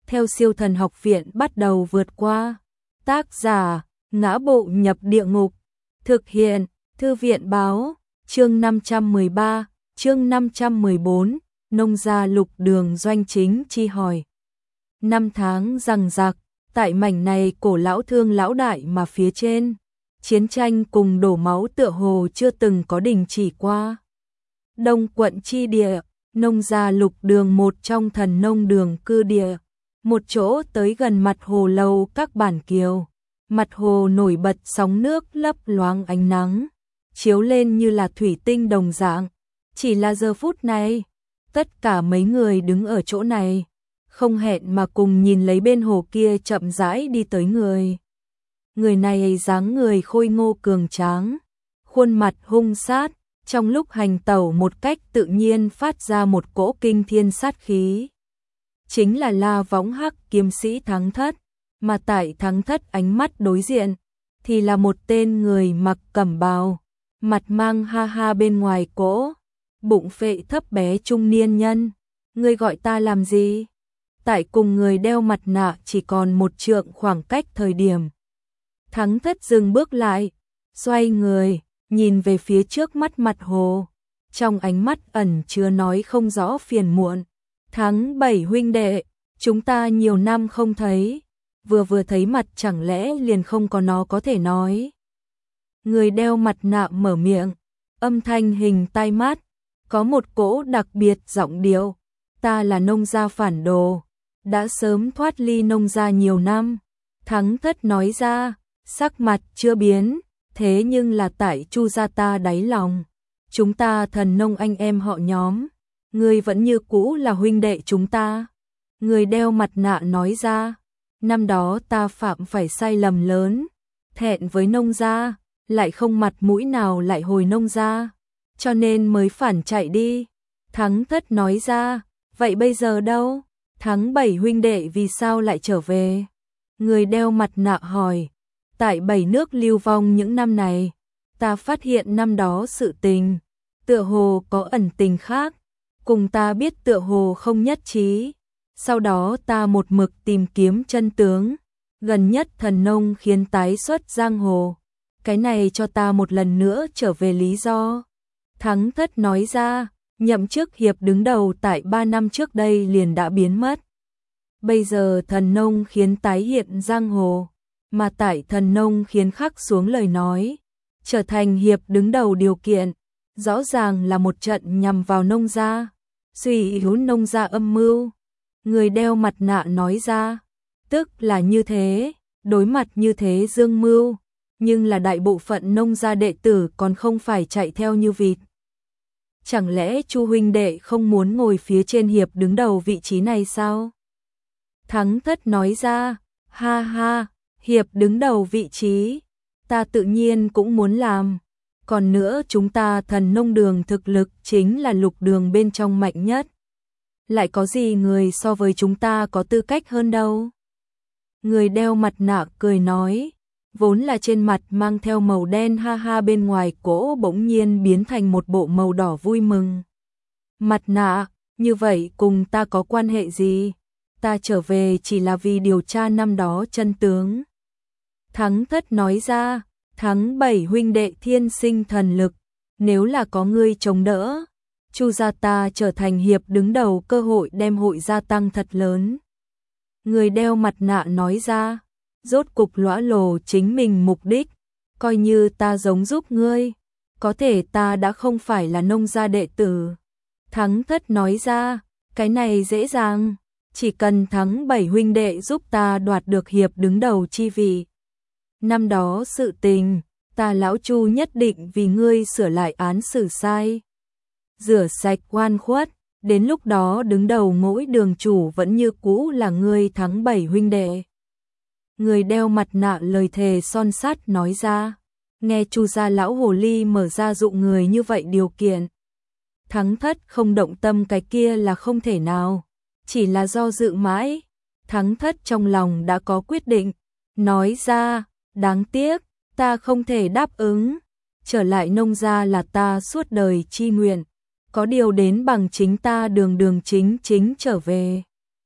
theo Siêu Thần Học Viện bắt đầu vượt qua. Tác giả: Ngã Bộ Nhập Địa Ngục. Thực hiện: Thư viện báo. Chương 513, chương 514, nông gia Lục Đường doanh chính chi hỏi. Năm tháng giằng giặc, tại mảnh này cổ lão thương lão đại mà phía trên, chiến tranh cùng đổ máu tựa hồ chưa từng có đình chỉ qua. Đông quận chi địa, nông gia Lục Đường, một trong thần nông đường cư địa, một chỗ tới gần mặt hồ lâu các bản kiều. Mặt hồ nổi bật sóng nước lấp loáng ánh nắng, chiếu lên như là thủy tinh đồng dạng. Chỉ là giờ phút này, tất cả mấy người đứng ở chỗ này, không hẹn mà cùng nhìn lấy bên hồ kia chậm rãi đi tới người. Người này dáng người khôi ngô cường tráng, khuôn mặt hung sát, trong lúc hành tẩu một cách tự nhiên phát ra một cỗ kinh thiên sát khí. Chính là La Võng Hắc kiếm sĩ Thắng Thất, mà tại Thắng Thất ánh mắt đối diện, thì là một tên người mặc cẩm bào, mặt mang ha ha bên ngoài cỗ, bụng phệ thấp bé trung niên nhân. Ngươi gọi ta làm gì? Tại cùng người đeo mặt nạ chỉ còn một trượng khoảng cách thời điểm, Thắng Thất dừng bước lại, xoay người, nhìn về phía trước mắt mặt hồ, trong ánh mắt ẩn chứa nói không rõ phiền muộn. Tháng 7 huynh đệ, chúng ta nhiều năm không thấy, vừa thấy mặt chẳng lẽ liền không có nó có thể nói. Người đeo mặt nạ mở miệng, âm thanh hình tai mát, có một cỗ đặc biệt giọng điệu. Ta là nông gia phản đồ, đã sớm thoát ly nông gia nhiều năm. Thắng Thất nói ra, sắc mặt chưa biến, thế nhưng là tại Chu gia ta đáy lòng. Chúng ta thần nông anh em họ nhóm, ngươi vẫn như cũ là huynh đệ chúng ta. Người đeo mặt nạ nói ra, năm đó ta phạm phải sai lầm lớn, thẹn với nông gia, lại không mặt mũi nào lại hồi nông gia, cho nên mới phản chạy đi. Thắng Thất nói ra, vậy bây giờ đâu? Tháng 7 huynh đệ vì sao lại trở về? Người đeo mặt nạ hỏi, tại 7 nước lưu vong những năm này, ta phát hiện năm đó sự tình, tựa hồ có ẩn tình khác, cùng ta biết tựa hồ không nhất trí. Sau đó ta một mực tìm kiếm chân tướng, gần nhất thần nông khiến tái xuất giang hồ. Cái này cho ta một lần nữa trở về lý do. Thắng Thất nói ra, nhậm chức hiệp đứng đầu tại 3 năm trước đây liền đã biến mất. Bây giờ thần nông khiến tái hiện giang hồ, mà tại thần nông khiến khắc xuống lời nói, trở thành hiệp đứng đầu điều kiện, rõ ràng là một trận nhằm vào nông gia, suy yếu nông gia âm mưu. Người đeo mặt nạ nói ra, tức là như thế, đối mặt như thế dương mưu, nhưng là đại bộ phận nông gia đệ tử còn không phải chạy theo như vịt. Chẳng lẽ Chu huynh đệ không muốn ngồi phía trên hiệp đứng đầu vị trí này sao? Thắng Thất nói ra, ha ha, hiệp đứng đầu vị trí, ta tự nhiên cũng muốn làm. Còn nữa chúng ta thần nông đường thực lực chính là Lục Đường bên trong mạnh nhất. Lại có gì người so với chúng ta có tư cách hơn đâu. Người đeo mặt nạ cười nói, vốn là trên mặt mang theo màu đen ha ha bên ngoài cỗ bỗng nhiên biến thành một bộ màu đỏ vui mừng. Mặt nạ, như vậy cùng ta có quan hệ gì? Ta trở về chỉ là vì điều tra năm đó chân tướng. Thắng Thất nói ra, tháng 7 huynh đệ thiên sinh thần lực, nếu là có ngươi chống đỡ, Chu gia ta trở thành hiệp đứng đầu, cơ hội đem hội gia tăng thật lớn. Người đeo mặt nạ nói ra, rốt cục lõa lồ chính mình mục đích, coi như ta giống giúp ngươi, có thể ta đã không phải là nông gia đệ tử. Thắng Thất nói ra, cái này dễ dàng, chỉ cần tháng 7 huynh đệ giúp ta đoạt được hiệp đứng đầu chi vị. Năm đó sự tình, ta lão Chu nhất định vì ngươi sửa lại án xử sai, rửa sạch oan khuất, đến lúc đó đứng đầu mỗi đường chủ vẫn như cũ là ngươi tháng 7 huynh đệ. Người đeo mặt nạ lời thề son sắt nói ra, nghe Chu gia lão hồ ly mở ra dụ người như vậy điều kiện. Thắng Thất không động tâm cái kia là không thể nào, chỉ là do dự mãi. Thắng Thất trong lòng đã có quyết định, nói ra, đáng tiếc, ta không thể đáp ứng, trở lại nông gia là ta suốt đời chi nguyện, có điều đến bằng chính ta đường chính trở về.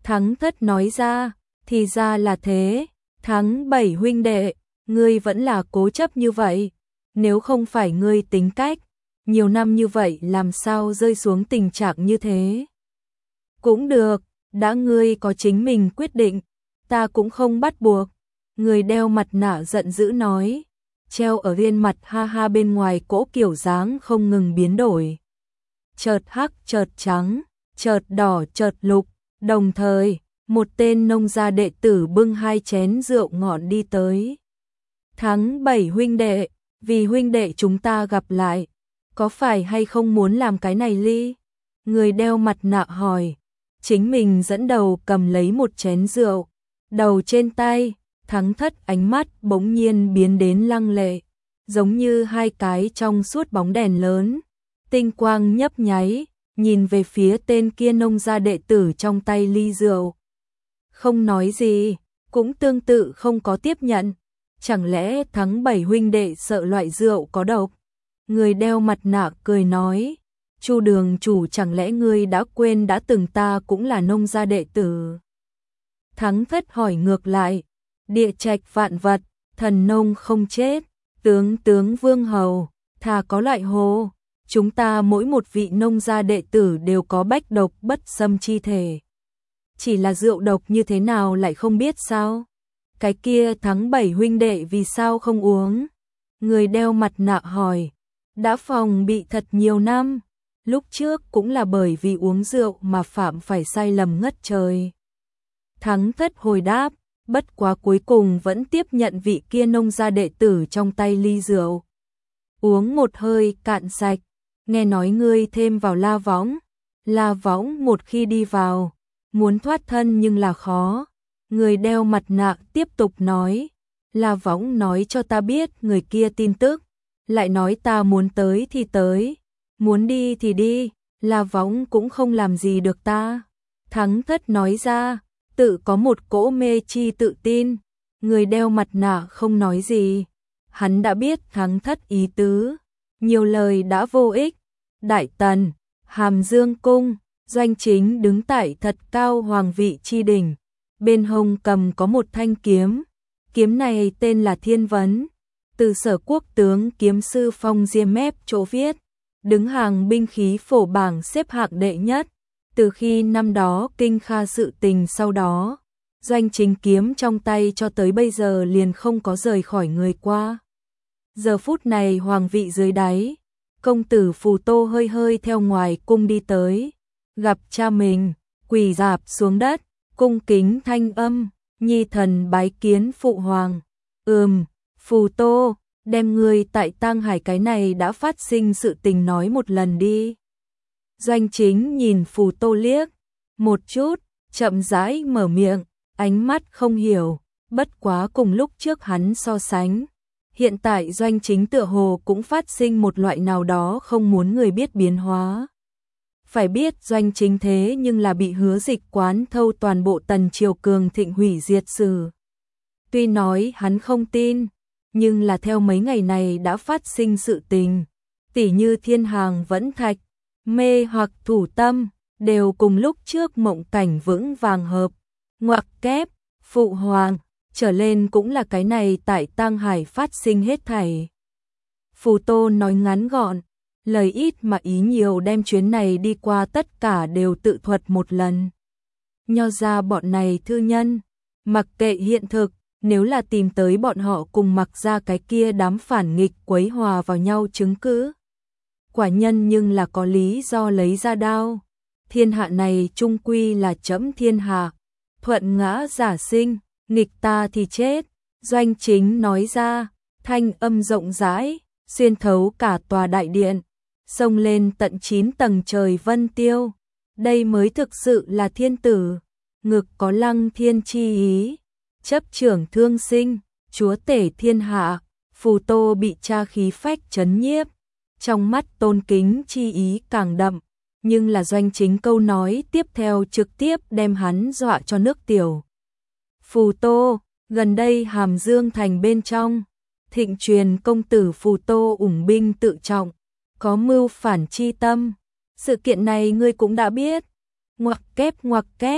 Thắng Thất nói ra, thì ra là thế, Tháng 7 huynh đệ, ngươi vẫn là cố chấp như vậy, nếu không phải ngươi tính cách, nhiều năm như vậy làm sao rơi xuống tình trạng như thế. Cũng được, đã ngươi có chính mình quyết định, ta cũng không bắt buộc. Người đeo mặt nạ giận dữ nói, treo ở viên mặt ha ha bên ngoài cỗ kiểu dáng không ngừng biến đổi. Chợt hắc, chợt trắng, chợt đỏ, chợt lục, đồng thời, một tên nông gia đệ tử bưng 2 chén rượu ngọn đi tới. Tháng 7 huynh đệ, vì huynh đệ chúng ta gặp lại, có phải hay không muốn làm cái này ly? Người đeo mặt nạ hỏi, chính mình dẫn đầu cầm lấy một chén rượu, đầu trên tay, Thắng Thất ánh mắt bỗng nhiên biến đến lăng lệ, giống như 2 cái trong suốt bóng đèn lớn, tinh quang nhấp nháy, nhìn về phía tên kia nông gia đệ tử trong tay ly rượu. Không nói gì, cũng tương tự không có tiếp nhận, chẳng lẽ Tháng 7 huynh đệ sợ loại rượu có độc? Người đeo mặt nạ cười nói, Chu đường chủ chẳng lẽ ngươi đã quên đã từng ta cũng là nông gia đệ tử? Thắng Thất hỏi ngược lại, địa trạch vạn vật, thần nông không chết, tướng vương hầu, thà có loại hồ, chúng ta mỗi một vị nông gia đệ tử đều có bách độc bất xâm chi thể. Chỉ là rượu độc như thế nào lại không biết sao? Cái kia Tháng 7 huynh đệ vì sao không uống? Người đeo mặt nạ hỏi, đã phòng bị thật nhiều năm, lúc trước cũng là bởi vì uống rượu mà phạm phải sai lầm ngất trời. Thắng Thất hồi đáp, bất quá cuối cùng vẫn tiếp nhận vị kia nông gia đệ tử trong tay ly rượu. Uống một hơi cạn sạch, nghe nói ngươi thêm vào la võng một khi đi vào, muốn thoát thân nhưng là khó. Người đeo mặt nạ tiếp tục nói, la võng nói cho ta biết người kia tin tức, lại nói ta muốn tới thì tới, muốn đi thì đi, la võng cũng không làm gì được ta. Thắng Thất nói ra, tự có một cỗ mê chi tự tin. Người đeo mặt nạ không nói gì, hắn đã biết Thắng Thất ý tứ, nhiều lời đã vô ích. Đại Tần, Hàm Dương cung, Doanh Chính đứng tại thật cao hoàng vị chi đỉnh, bên hông cầm có một thanh kiếm, kiếm này tên là Thiên Vấn, từ Sở Quốc tướng kiếm sư Phong Diêm Mép chỗ viết, đứng hàng binh khí phổ bảng xếp hạng đệ nhất. Từ khi năm đó kinh kha sự tình sau đó, Doanh Chính kiếm trong tay cho tới bây giờ liền không có rời khỏi người qua. Giờ phút này hoàng vị dưới đáy, công tử Phù Tô hơi hơi theo ngoài cung đi tới, gặp cha mình, quỳ rạp xuống đất, cung kính thanh âm, nhi thần bái kiến phụ hoàng. Phù Tô, đem người tại Tang Hải cái này đã phát sinh sự tình nói một lần đi. Doanh Chính nhìn Phù Tô liếc một chút, chậm rãi mở miệng, ánh mắt không hiểu, bất quá cùng lúc trước hắn so sánh. Hiện tại Doanh Chính tựa hồ cũng phát sinh một loại nào đó không muốn người biết biến hóa. Phải biết Doanh Chính thế nhưng là bị Hứa Dịch quán thâu toàn bộ Tần triều cường thịnh hủy diệt sử. Tuy nói hắn không tin, nhưng là theo mấy ngày này đã phát sinh sự tình, tỉ như Thiên Hàng Vẫn Thạch, mê hoặc thủ tâm, đều cùng lúc trước mộng cảnh vững vàng hợp, ngoặc kép, phụ hoàng, trở lên cũng là cái này tại Tang Hải phát sinh hết thảy. Phù Tô nói ngắn gọn, lời ít mà ý nhiều đem chuyến này đi qua tất cả đều tự thuật một lần. Nho ra bọn này thư nhân, mặc kệ hiện thực, nếu là tìm tới bọn họ cùng mặc ra cái kia đám phản nghịch quấy hòa vào nhau chứng cứ. Quả nhân nhưng là có lý do lấy ra đao. Thiên hạ này chung quy là trẫm thiên hạ, thuận ngã giả sinh, nghịch ta thì chết. Doanh Chính nói ra, thanh âm rộng rãi, xuyên thấu cả tòa đại điện, xông lên tận 9 tầng trời vân tiêu. Đây mới thực sự là thiên tử, ngực có lăng thiên chi ý, chấp trưởng thương sinh, chúa tể thiên hạ. Phù Tô bị cha khí phách chấn nhiếp, trong mắt tôn kính chi ý càng đậm, nhưng là Doanh Chính câu nói tiếp theo trực tiếp đem hắn dọa cho nước tiểu. Phù Tô, gần đây Hàm Dương thành bên trong, thịnh truyền công tử Phù Tô ủng binh tự trọng, có mưu phản chi tâm, sự kiện này ngươi cũng đã biết. Ngoặc kép,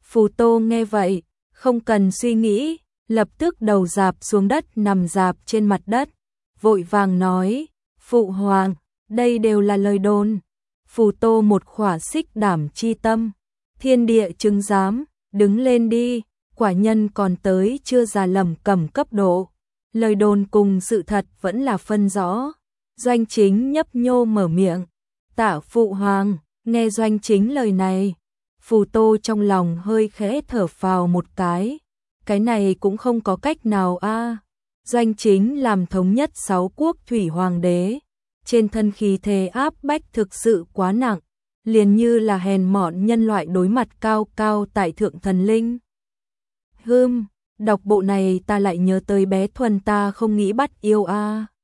Phù Tô nghe vậy, không cần suy nghĩ, lập tức đầu dạp xuống đất nằm dạp trên mặt đất, vội vàng nói, Phụ Hoàng, đây đều là lời đồn. Phù Tô một khỏa xích đảm chi tâm, thiên địa chứng giám, đứng lên đi, quả nhân còn tới chưa già lầm cẩm cấp độ. Lời đồn cùng sự thật vẫn là phân rõ. Doanh Chính nhấp nhô mở miệng, tạ Phụ Hoàng. Nghe Doanh Chính lời này, Phù Tô trong lòng hơi khẽ thở phào một cái này cũng không có cách nào a. Doanh Chính làm thống nhất 6 quốc thủy hoàng đế, trên thân khí thế áp bách thực sự quá nặng, liền như là hèn mọn nhân loại đối mặt cao cao tại thượng thần linh. Đọc bộ này ta lại nhớ tới bé Thuần ta không nghĩ bắt yêu a.